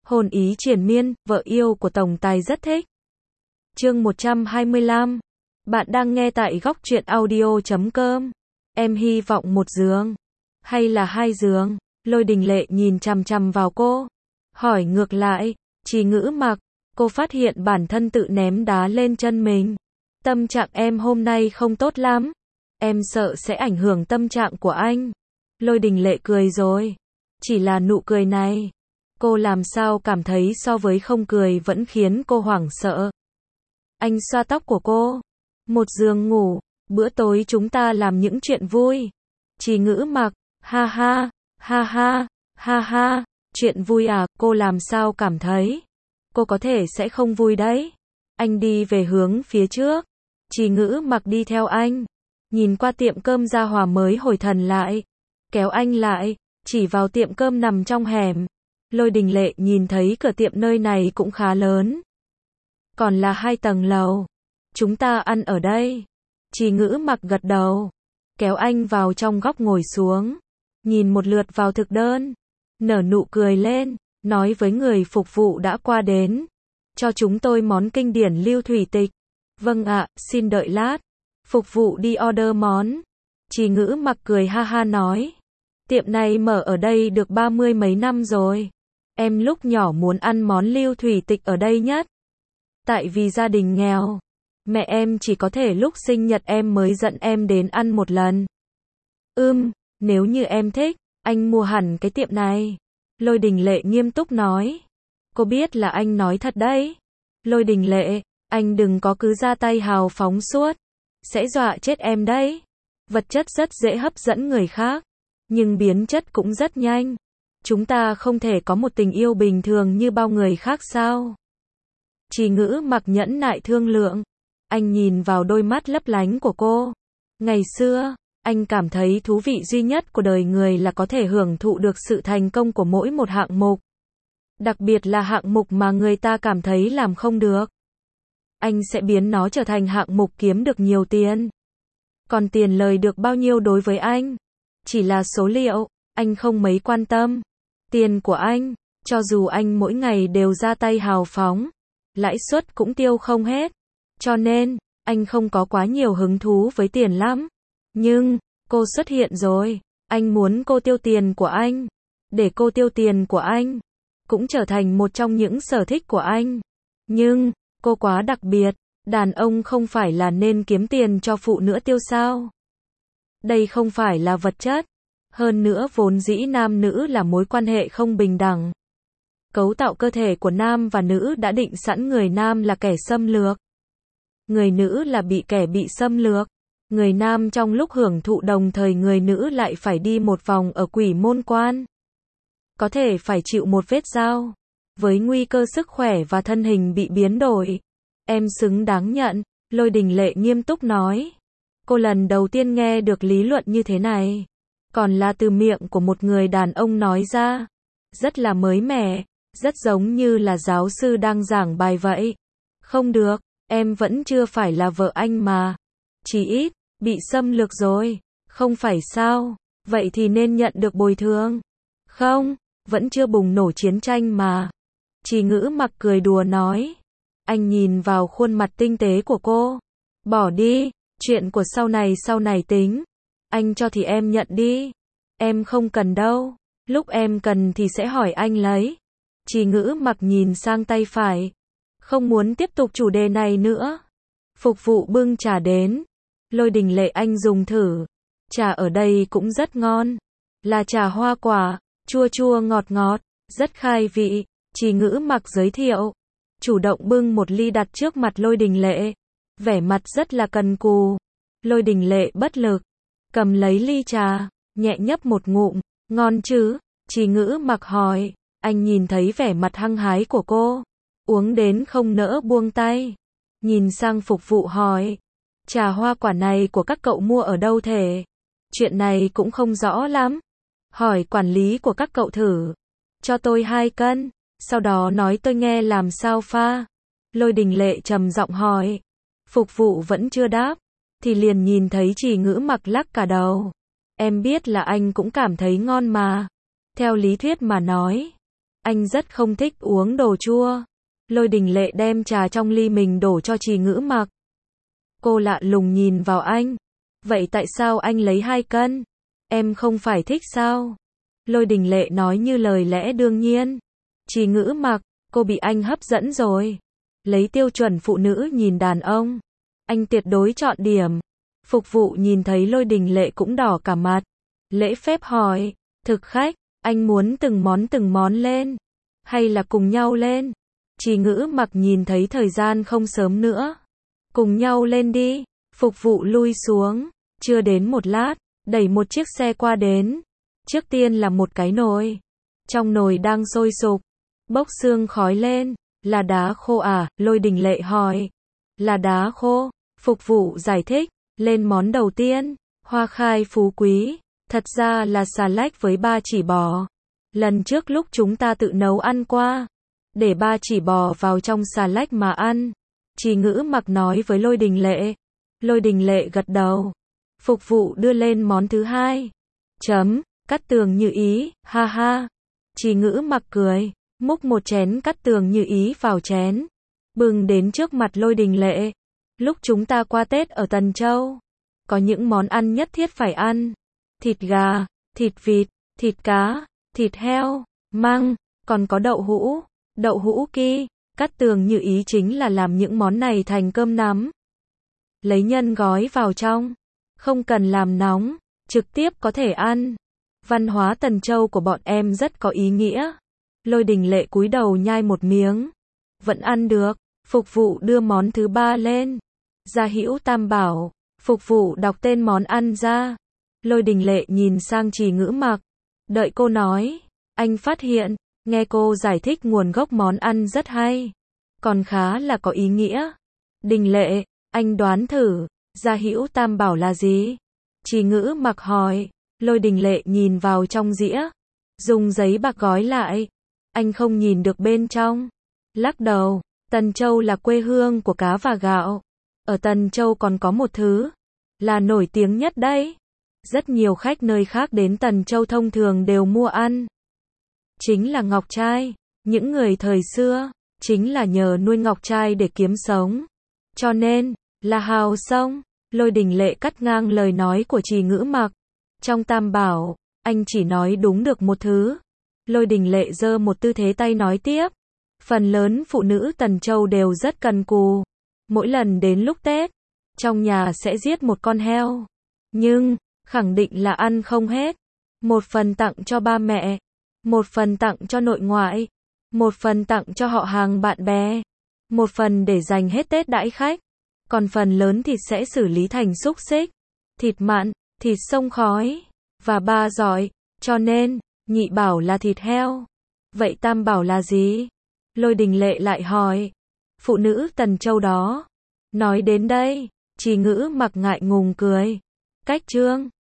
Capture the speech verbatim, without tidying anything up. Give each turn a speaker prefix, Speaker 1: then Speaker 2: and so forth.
Speaker 1: Hồn ý triền miên, vợ yêu của tổng tài rất thích. Chương một trăm hai mươi lăm. Bạn đang nghe tại góc truyện audio chấm com. Em hy vọng một giường. Hay là hai giường? Lôi Đình Lệ nhìn chằm chằm vào cô. Hỏi ngược lại. Trì Ngữ Mặc. Cô phát hiện bản thân tự ném đá lên chân mình. Tâm trạng em hôm nay không tốt lắm. Em sợ sẽ ảnh hưởng tâm trạng của anh. Lôi Đình Lệ cười rồi. Chỉ là nụ cười này. Cô làm sao cảm thấy so với không cười vẫn khiến cô hoảng sợ. Anh xoa tóc của cô. Một giường ngủ, bữa tối chúng ta làm những chuyện vui. Trì Ngữ Mặc, ha ha, ha ha, ha ha, chuyện vui à, cô làm sao cảm thấy? Cô có thể sẽ không vui đấy. Anh đi về hướng phía trước. Trì Ngữ Mặc đi theo anh. Nhìn qua tiệm cơm Gia Hòa mới hồi thần lại. Kéo anh lại, chỉ vào tiệm cơm nằm trong hẻm. Lôi Đình Lệ nhìn thấy cửa tiệm nơi này cũng khá lớn. Còn là hai tầng lầu. Chúng ta ăn ở đây. Trì Ngữ Mặc gật đầu. Kéo anh vào trong góc ngồi xuống. Nhìn một lượt vào thực đơn. Nở nụ cười lên. Nói với người phục vụ đã qua đến. Cho chúng tôi món kinh điển Lưu Thủy Tịch. Vâng ạ, xin đợi lát. Phục vụ đi order món. Trì Ngữ Mặc cười ha ha nói. Tiệm này mở ở đây được ba mươi mấy năm rồi. Em lúc nhỏ muốn ăn món Lưu Thủy Tịch ở đây nhất. Tại vì gia đình nghèo. Mẹ em chỉ có thể lúc sinh nhật em mới dẫn em đến ăn một lần. Ưm, nếu như em thích, anh mua hẳn cái tiệm này. Lôi Đình Lệ nghiêm túc nói. Cô biết là anh nói thật đấy. Lôi Đình Lệ, anh đừng có cứ ra tay hào phóng suốt. Sẽ dọa chết em đấy. Vật chất rất dễ hấp dẫn người khác. Nhưng biến chất cũng rất nhanh. Chúng ta không thể có một tình yêu bình thường như bao người khác sao? Trì Ngữ Mặc nhẫn nại thương lượng. Anh nhìn vào đôi mắt lấp lánh của cô. Ngày xưa, anh cảm thấy thú vị duy nhất của đời người là có thể hưởng thụ được sự thành công của mỗi một hạng mục. Đặc biệt là hạng mục mà người ta cảm thấy làm không được. Anh sẽ biến nó trở thành hạng mục kiếm được nhiều tiền. Còn tiền lời được bao nhiêu đối với anh? Chỉ là số liệu, anh không mấy quan tâm. Tiền của anh, cho dù anh mỗi ngày đều ra tay hào phóng, lãi suất cũng tiêu không hết. Cho nên, anh không có quá nhiều hứng thú với tiền lắm. Nhưng, cô xuất hiện rồi. Anh muốn cô tiêu tiền của anh. Để cô tiêu tiền của anh. Cũng trở thành một trong những sở thích của anh. Nhưng, cô quá đặc biệt. Đàn ông không phải là nên kiếm tiền cho phụ nữ tiêu sao? Đây không phải là vật chất. Hơn nữa vốn dĩ nam nữ là mối quan hệ không bình đẳng. Cấu tạo cơ thể của nam và nữ đã định sẵn người nam là kẻ xâm lược. Người nữ là bị kẻ bị xâm lược. Người nam trong lúc hưởng thụ đồng thời người nữ lại phải đi một vòng ở quỷ môn quan. Có thể phải chịu một vết dao. Với nguy cơ sức khỏe và thân hình bị biến đổi. Em xứng đáng nhận, Lôi Đình Lệ nghiêm túc nói. Cô lần đầu tiên nghe được lý luận như thế này. Còn là từ miệng của một người đàn ông nói ra. Rất là mới mẻ, rất giống như là giáo sư đang giảng bài vậy. Không được, em vẫn chưa phải là vợ anh mà. Chỉ ít, bị xâm lược rồi. Không phải sao, vậy thì nên nhận được bồi thường. Không, vẫn chưa bùng nổ chiến tranh mà. Trì Ngữ Mặc cười đùa nói. Anh nhìn vào khuôn mặt tinh tế của cô. Bỏ đi, chuyện của sau này sau này tính. Anh cho thì em nhận đi. Em không cần đâu. Lúc em cần thì sẽ hỏi anh lấy. Trì Ngữ Mặc nhìn sang tay phải. Không muốn tiếp tục chủ đề này nữa. Phục vụ bưng trà đến. Lôi Đình Lệ anh dùng thử. Trà ở đây cũng rất ngon. Là trà hoa quả, chua chua ngọt ngọt, rất khai vị. Trì Ngữ Mặc giới thiệu. Chủ động bưng một ly đặt trước mặt Lôi Đình Lệ. Vẻ mặt rất là cần cù. Lôi Đình Lệ bất lực. Cầm lấy ly trà, nhẹ nhấp một ngụm. Ngon chứ? Trì Ngữ Mặc hỏi. Anh nhìn thấy vẻ mặt hăng hái của cô. Uống đến không nỡ buông tay. Nhìn sang phục vụ hỏi. Trà hoa quả này của các cậu mua ở đâu thể? Chuyện này cũng không rõ lắm. Hỏi quản lý của các cậu thử. Cho tôi hai cân. Sau đó nói tôi nghe làm sao pha. Lôi Đình Lệ trầm giọng hỏi. Phục vụ vẫn chưa đáp. Thì liền nhìn thấy Trì Ngữ Mặc lắc cả đầu. Em biết là anh cũng cảm thấy ngon mà. Theo lý thuyết mà nói. anh rất không thích uống đồ chua. Lôi Đình Lệ đem trà trong ly mình đổ cho Trì Ngữ Mặc. Cô lạ lùng nhìn vào anh. Vậy tại sao anh lấy hai cân? Em không phải thích sao? Lôi Đình Lệ nói như lời lẽ đương nhiên. Trì Ngữ Mặc, cô bị anh hấp dẫn rồi. Lấy tiêu chuẩn phụ nữ nhìn đàn ông, anh tuyệt đối chọn điểm. Phục vụ nhìn thấy Lôi Đình Lệ cũng đỏ cả mặt. Lễ phép hỏi, thực khách, anh muốn từng món từng món lên, hay là cùng nhau lên? Trì Ngữ Mặc nhìn thấy thời gian không sớm nữa. Cùng nhau lên đi. Phục vụ lui xuống. Chưa đến một lát, đẩy một chiếc xe qua đến. Trước tiên là một cái nồi. Trong nồi đang sôi sục, bốc sương khói lên. Là đá khô à? Lôi Đình Lệ hỏi. Là đá khô. Phục vụ giải thích. Lên món đầu tiên, hoa khai phú quý. Thật ra là xà lách với ba chỉ bò. Lần trước lúc chúng ta tự nấu ăn qua, để ba chỉ bò vào trong xà lách mà ăn. Trì Ngữ Mặc nói với Lôi Đình Lệ. Lôi Đình Lệ gật đầu. Phục vụ đưa lên món thứ hai. Chấm, cắt tường như ý, ha ha. Trì Ngữ Mặc cười, múc một chén cắt tường như ý vào chén, bưng đến trước mặt Lôi Đình Lệ. Lúc chúng ta qua Tết ở Tần Châu, có những món ăn nhất thiết phải ăn. Thịt gà, thịt vịt, thịt cá, thịt heo, măng, còn có đậu hũ. Đậu hũ ki, cắt tường như ý chính là làm những món này thành cơm nắm. Lấy nhân gói vào trong, không cần làm nóng, trực tiếp có thể ăn. Văn hóa Tần Châu của bọn em rất có ý nghĩa. Lôi Đình Lệ cúi đầu nhai một miếng. Vẫn ăn được. Phục vụ đưa món thứ ba lên. Gia Hữu Tam Bảo. Phục vụ đọc tên món ăn ra. Lôi Đình Lệ nhìn sang Trì Ngữ Mặc. Đợi cô nói. Anh phát hiện, nghe cô giải thích nguồn gốc món ăn rất hay. Còn khá là có ý nghĩa. Đình Lệ, anh đoán thử, Gia Hữu Tam Bảo là gì? Trì Ngữ Mặc hỏi. Lôi Đình Lệ nhìn vào trong dĩa, dùng giấy bạc gói lại. Anh không nhìn được bên trong. Lắc đầu. Tần Châu là quê hương của cá và gạo. Ở Tần Châu còn có một thứ là nổi tiếng nhất đấy. Rất nhiều khách nơi khác đến Tần Châu thông thường đều mua ăn. Chính là ngọc trai. Những người thời xưa chính là nhờ nuôi ngọc trai để kiếm sống. Cho nên là hào sông. Lôi Đình Lệ cắt ngang lời nói của Trì Ngữ Mặc. Trong Tam Bảo, anh chỉ nói đúng được một thứ. Lôi Đình Lệ giơ một tư thế tay nói tiếp. Phần lớn phụ nữ Tần Châu đều rất cần cù. Mỗi lần đến lúc Tết, trong nhà sẽ giết một con heo. Nhưng, khẳng định là ăn không hết. Một phần tặng cho ba mẹ, một phần tặng cho nội ngoại, một phần tặng cho họ hàng bạn bè, một phần để dành hết Tết đãi khách. Còn phần lớn thịt sẽ xử lý thành xúc xích, thịt mặn, thịt sông khói, và ba giỏi. Cho nên, nhị bảo là thịt heo. Vậy tam bảo là gì? Lôi Đình Lệ lại hỏi. Phụ nữ Tần Châu đó. Nói đến đây, Trì Ngữ Mặc ngại ngùng cười. Cách trương.